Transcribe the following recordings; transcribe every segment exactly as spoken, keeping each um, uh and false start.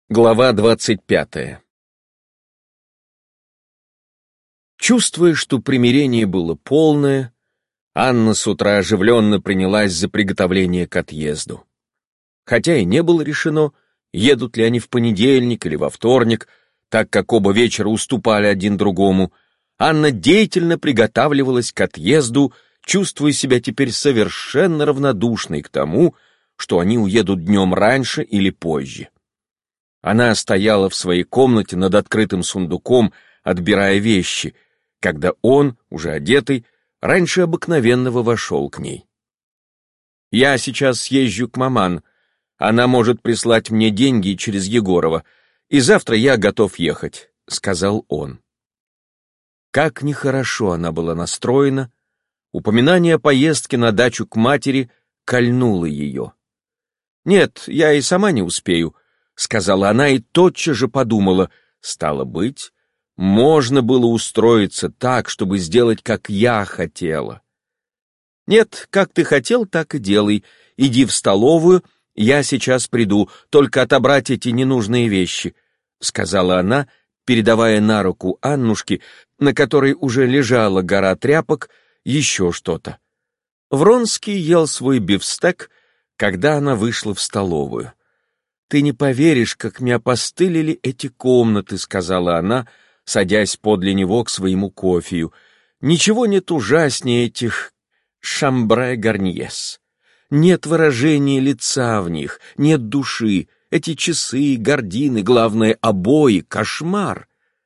Глава двадцать пятая. Чувствуя, что примирение было полное, Анна с утра оживленно принялась за приготовление к отъезду. Хотя и не было решено, едут ли они в понедельник или во вторник, так как оба вечера уступали один другому, Анна деятельно приготавливалась к отъезду, чувствуя себя теперь совершенно равнодушной к тому, что они уедут днем раньше или позже. Она стояла в своей комнате над открытым сундуком, отбирая вещи, когда он, уже одетый, раньше обыкновенного вошел к ней. «Я сейчас съезжу к маман. Она может прислать мне деньги через Егорова, и завтра я готов ехать», — сказал он. Как нехорошо она была настроена, упоминание о поездке на дачу к матери кольнуло ее. «Нет, я и сама не успею», — сказала она и тотчас же подумала, стало быть, можно было устроиться так, чтобы сделать, как я хотела. «Нет, как ты хотел, так и делай. Иди в столовую, я сейчас приду, только отобрать эти ненужные вещи», — сказала она, передавая на руку Аннушке, на которой уже лежала гора тряпок, еще что-то. Вронский ел свой бифстек, когда она вышла в столовую. «Ты не поверишь, как мне опостылили эти комнаты», — сказала она, садясь подле него к своему кофею. «Ничего нет ужаснее этих шамбре-гарньес. Нет выражения лица в них, нет души. Эти часы, гардины, главное, обои — кошмар.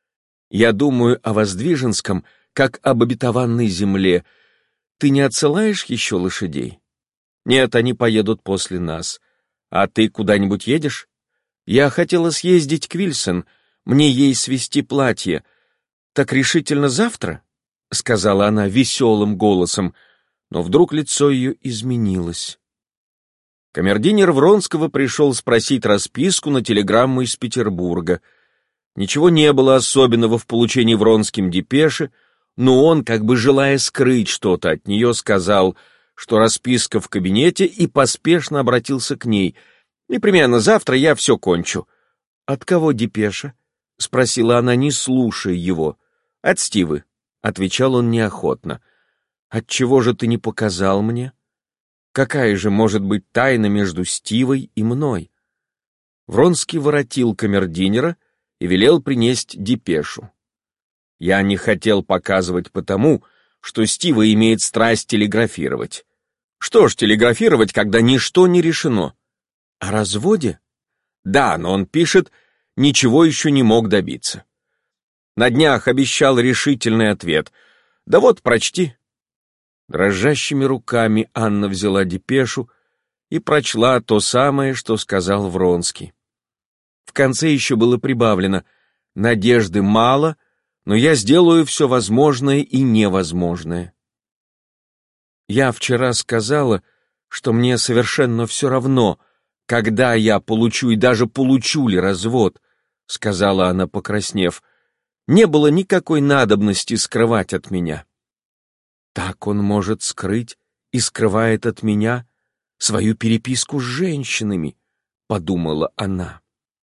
Я думаю о Воздвиженском, как об обетованной земле. Ты не отсылаешь еще лошадей?» «Нет, они поедут после нас. А ты куда-нибудь едешь?» «Я хотела съездить к Вильсон, мне ей свезти платье. Так решительно завтра?» — сказала она веселым голосом, но вдруг лицо ее изменилось. Камердинер Вронского пришел спросить расписку на телеграмму из Петербурга. Ничего не было особенного в получении Вронским депеши, но он, как бы желая скрыть что-то от нее, сказал, что расписка в кабинете, и поспешно обратился к ней. «Непременно завтра я все кончу». «От кого депеша?» — спросила она, не слушая его. «От Стивы», — отвечал он неохотно. «Отчего же ты не показал мне? Какая же может быть тайна между Стивой и мной?» Вронский воротил камердинера и велел принести депешу. «Я не хотел показывать потому, что Стива имеет страсть телеграфировать. Что ж телеграфировать, когда ничто не решено?» «О разводе?» «Да, но он пишет, ничего еще не мог добиться. На днях обещал решительный ответ. Да вот, прочти». Дрожащими руками Анна взяла депешу и прочла то самое, что сказал Вронский. В конце еще было прибавлено: «Надежды мало, но я сделаю все возможное и невозможное». «Я вчера сказала, что мне совершенно все равно, когда я получу и даже получу ли развод», — сказала она, покраснев. «Не было никакой надобности скрывать от меня». «Так он может скрыть и скрывает от меня свою переписку с женщинами», — подумала она.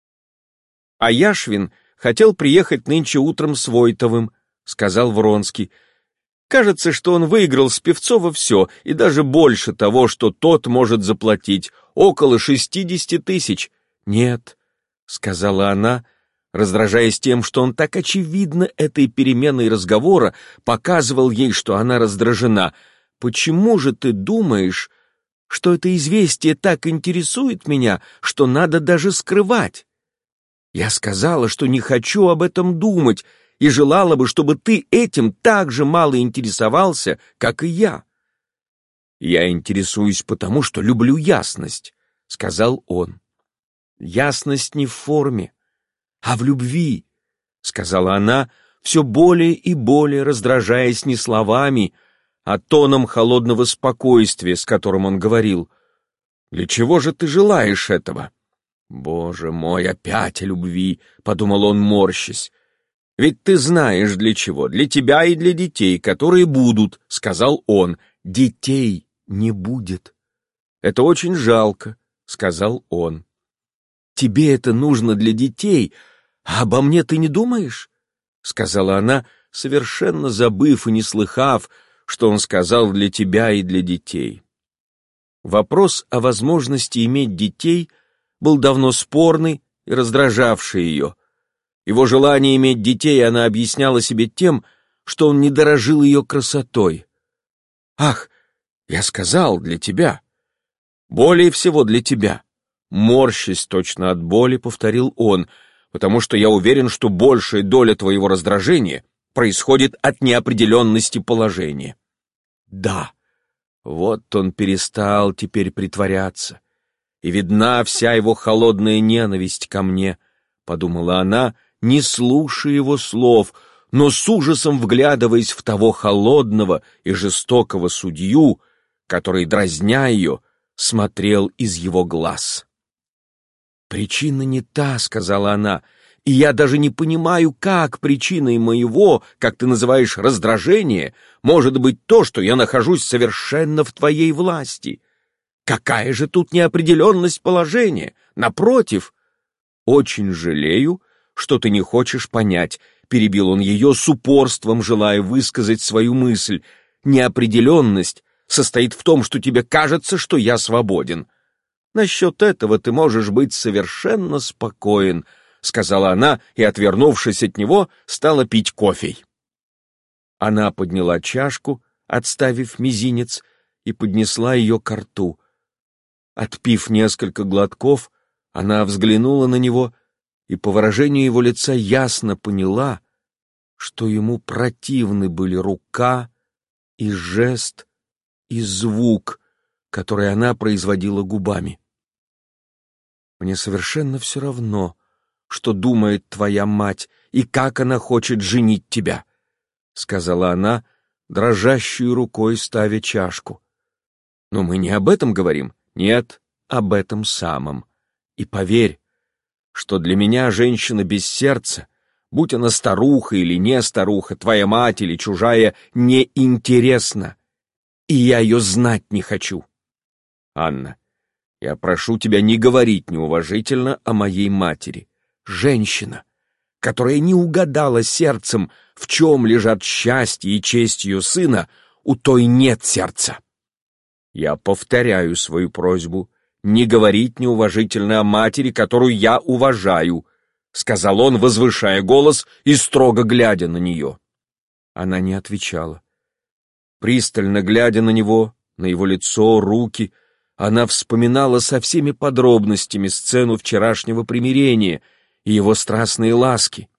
«А Яшвин хотел приехать нынче утром с Войтовым», — сказал Вронский. «Кажется, что он выиграл с Певцова все, и даже больше того, что тот может заплатить, около шестидесяти тысяч». «Нет», — сказала она, раздражаясь тем, что он так очевидно этой переменой разговора показывал ей, что она раздражена. «Почему же ты думаешь, что это известие так интересует меня, что надо даже скрывать? Я сказала, что не хочу об этом думать, и желала бы, чтобы ты этим так же мало интересовался, как и я». «Я интересуюсь потому, что люблю ясность», — сказал он. «Ясность не в форме, а в любви», — сказала она, все более и более раздражаясь не словами, а тоном холодного спокойствия, с которым он говорил. «Для чего же ты желаешь этого?» «Боже мой, опять о любви», — подумал он, морщась. «Ведь ты знаешь, для чего, для тебя и для детей, которые будут», — сказал он. «Детей не будет». «Это очень жалко», — сказал он. тебе это нужно для детей, а обо мне ты не думаешь?» — сказала она, совершенно забыв и не слыхав, что он сказал для тебя и для детей. Вопрос о возможности иметь детей был давно спорный и раздражавший ее. Его желание иметь детей она объясняла себе тем, что он не дорожил ее красотой. «Ах, я сказал, для тебя. Более всего для тебя», — морщась точно от боли, повторил он, «потому что я уверен, что большая доля твоего раздражения происходит от неопределенности положения». Да, вот он перестал теперь притворяться, и видна вся его холодная ненависть ко мне, — подумала она, не слушая его слов, но с ужасом вглядываясь в того холодного и жестокого судью, который, дразня ее, смотрел из его глаз. «Причина не та, — сказала она, — и я даже не понимаю, как причиной моего, как ты называешь, раздражения может быть то, что я нахожусь совершенно в твоей власти. Какая же тут неопределенность положения? Напротив, очень жалею, что ты не хочешь понять, — перебил он ее с упорством, желая высказать свою мысль. Неопределенность состоит в том, что тебе кажется, что я свободен. Насчет этого ты можешь быть совершенно спокоен, — сказала она и, отвернувшись от него, стала пить кофе. Она подняла чашку, отставив мизинец, и поднесла ее ко рту. Отпив несколько глотков, она взглянула на него и по выражению его лица ясно поняла, что ему противны были рука и жест и звук, который она производила губами. «Мне совершенно все равно, что думает твоя мать и как она хочет женить тебя», — сказала она, дрожащей рукой ставя чашку. «Но мы не об этом говорим, нет, об этом самом. И поверь, что для меня женщина без сердца, будь она старуха или не старуха, твоя мать или чужая, неинтересна, и я ее знать не хочу. Анна, я прошу тебя не говорить неуважительно о моей матери. Женщина, которая не угадала сердцем, в чем лежат счастье и честь ее сына, у той нет сердца. Я повторяю свою просьбу не говорить неуважительно о матери, которую я уважаю, — сказал он, возвышая голос и строго глядя на нее. Она не отвечала. Пристально глядя на него, на его лицо, руки, она вспоминала со всеми подробностями сцену вчерашнего примирения и его страстные ласки.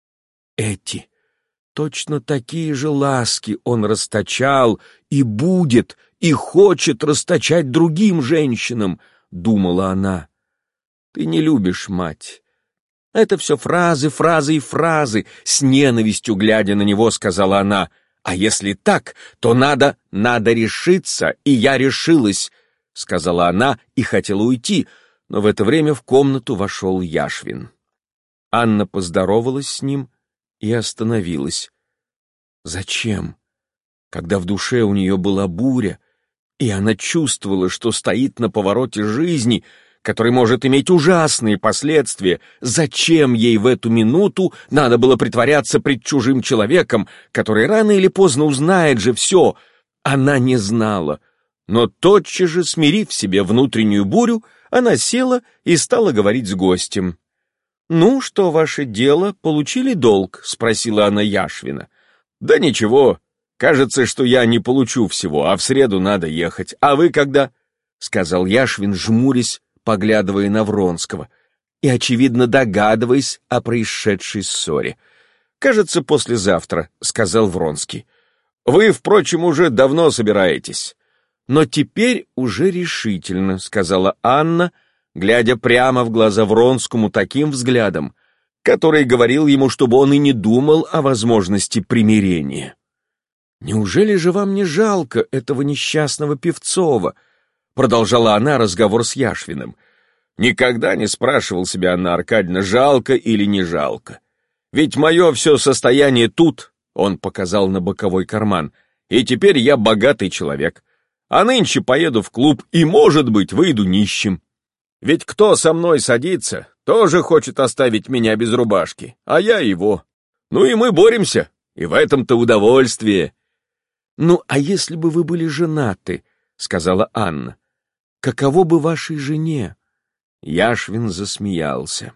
Эти, точно такие же ласки он расточал и будет, и хочет расточать другим женщинам, — думала она. Ты не любишь мать. Это все фразы, фразы и фразы, — с ненавистью глядя на него, сказала она. А если так, то надо, надо решиться, и я решилась, — сказала она и хотела уйти, но в это время в комнату вошел Яшвин. Анна поздоровалась с ним и остановилась. Зачем? Когда в душе у нее была буря, и она чувствовала, что стоит на повороте жизни, который может иметь ужасные последствия, зачем ей в эту минуту надо было притворяться пред чужим человеком, который рано или поздно узнает же все? Она не знала, но тотчас же, смирив в себе внутреннюю бурю, она села и стала говорить с гостем. «Ну, что ваше дело, получили долг?» — спросила она Яшвина. «Да ничего, кажется, что я не получу всего, а в среду надо ехать. А вы когда?» — сказал Яшвин, жмурясь, поглядывая на Вронского, и, очевидно, догадываясь о происшедшей ссоре. «Кажется, послезавтра», — сказал Вронский. «Вы, впрочем, уже давно собираетесь». «Но теперь уже решительно», — сказала Анна, глядя прямо в глаза Вронскому таким взглядом, который говорил ему, чтобы он и не думал о возможности примирения. «Неужели же вам не жалко этого несчастного Певцова?» — продолжала она разговор с Яшвиным. «Никогда не спрашивал себя, Анна Аркадьевна, жалко или не жалко. Ведь мое все состояние тут», — он показал на боковой карман, «и теперь я богатый человек. А нынче поеду в клуб и, может быть, выйду нищим. Ведь кто со мной садится, тоже хочет оставить меня без рубашки, а я его. Ну и мы боремся, и в этом-то удовольствие». «Ну, а если бы вы были женаты, — сказала Анна, — каково бы вашей жене?» Яшвин засмеялся.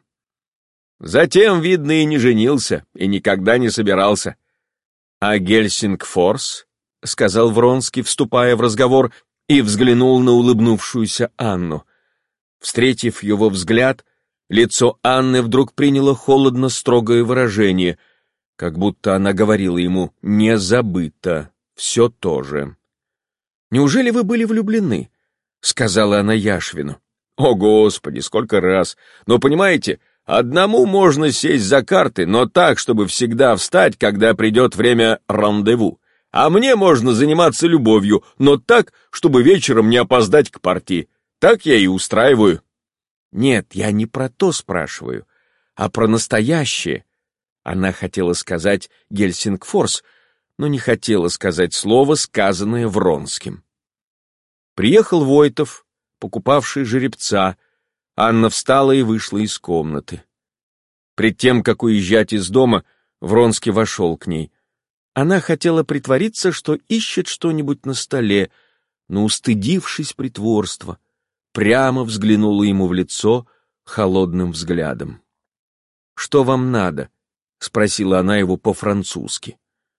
«Затем, видно, и не женился, и никогда не собирался». «А Гельсингфорс?» — сказал Вронский, вступая в разговор, и взглянул на улыбнувшуюся Анну. Встретив его взгляд, лицо Анны вдруг приняло холодно-строгое выражение, как будто она говорила ему «не забыто, все то же». «Неужели вы были влюблены?» — сказала она Яшвину. «О, Господи, сколько раз! Но, понимаете, одному можно сесть за карты, но так, чтобы всегда встать, когда придет время рандеву. А мне можно заниматься любовью, но так, чтобы вечером не опоздать к партии. Так я и устраиваю». «Нет, я не про то спрашиваю, а про настоящее». Она хотела сказать Гельсингфорс, но не хотела сказать слово, сказанное Вронским. Приехал Войтов, покупавший жеребца. Анна встала и вышла из комнаты. Пред тем, как уезжать из дома, Вронский вошел к ней. Она хотела притвориться, что ищет что-нибудь на столе, но, устыдившись притворства, прямо взглянула ему в лицо холодным взглядом. «Что вам надо?» — спросила она его по-французски.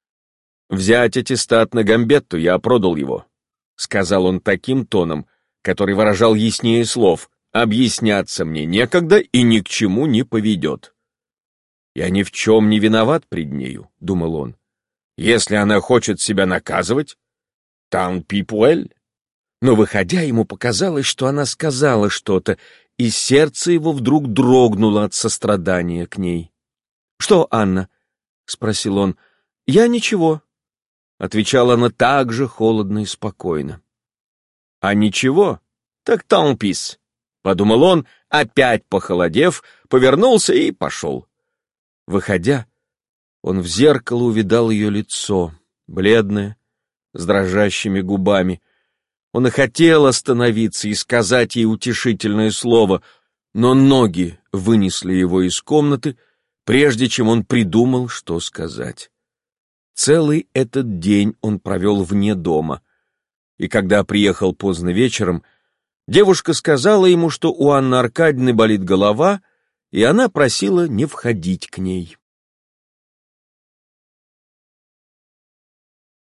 «Взять аттестат на Гамбетту, я продал его», — сказал он таким тоном, который выражал яснее слов. «Объясняться мне некогда и ни к чему не поведет». «Я ни в чем не виноват пред нею», — думал он. «Если она хочет себя наказывать, tant pis pour elle». Но, выходя, ему показалось, что она сказала что-то, и сердце его вдруг дрогнуло от сострадания к ней. «Что, Анна?» — спросил он. «Я ничего», — отвечала она так же холодно и спокойно. «А ничего? Так tant pis», — подумал он, опять похолодев, повернулся и пошел. Выходя, он в зеркало увидал ее лицо, бледное, с дрожащими губами. Он и хотел остановиться и сказать ей утешительное слово, но ноги вынесли его из комнаты, прежде чем он придумал, что сказать. Целый этот день он провел вне дома, и когда приехал поздно вечером, девушка сказала ему, что у Анны Аркадьевны болит голова, и она просила не входить к ней.